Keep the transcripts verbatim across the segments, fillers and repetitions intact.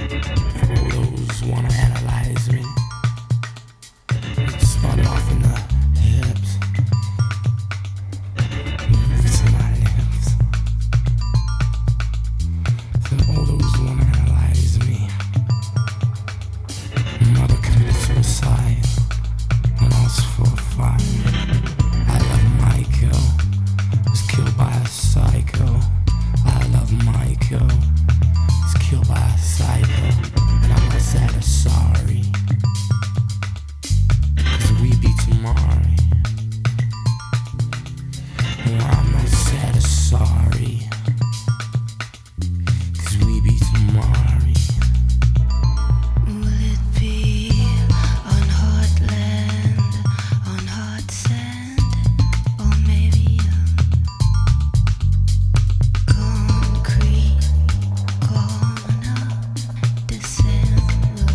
For all those who wanna analyze me, start off in the hips, move to my lips. For all those who wanna analyze me, mother committed suicide when I was four or five. I love Michael, was killed by a psycho. I love Michael, was killed by a psycho. And I'm not sad or sorry, cause we be tomorrow. And I'm not sad or sorry, cause we be tomorrow. Will it be on hot land, on hot sand, or maybe a concrete corner? December,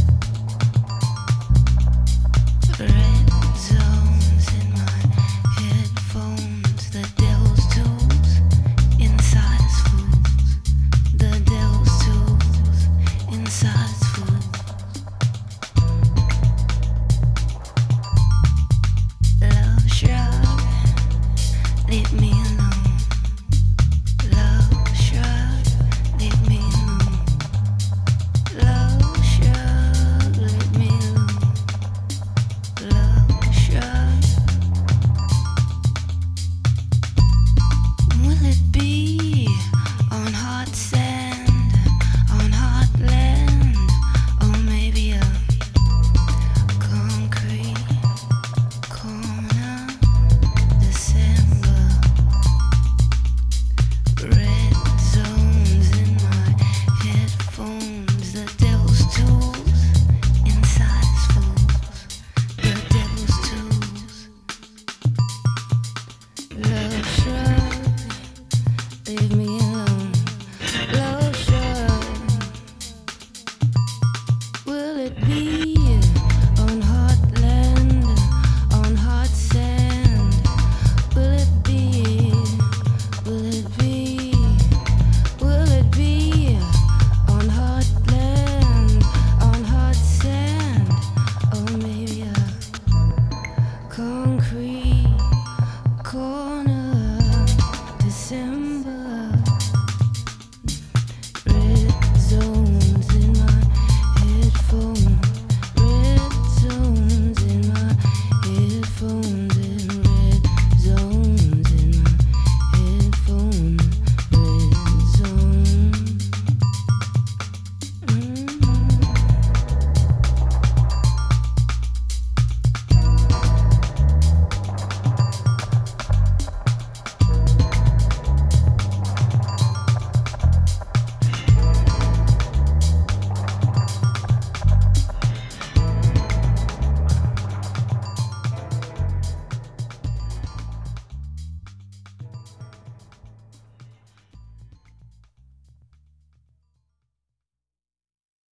red zones in my headphones, the devil's tools inside his fools, the devil's tools inside his fools. Love shrug, leave me alone. Love shrug, leave me alone. Love shrug, leave me alone. Love shrug. Will it be on hot sand, on hot land, or maybe a concrete corner? December, red zones in my headphones, the devil's tools inside his fools, the devil's tools. Love shrug, leave me alone. Love shrug. Will it be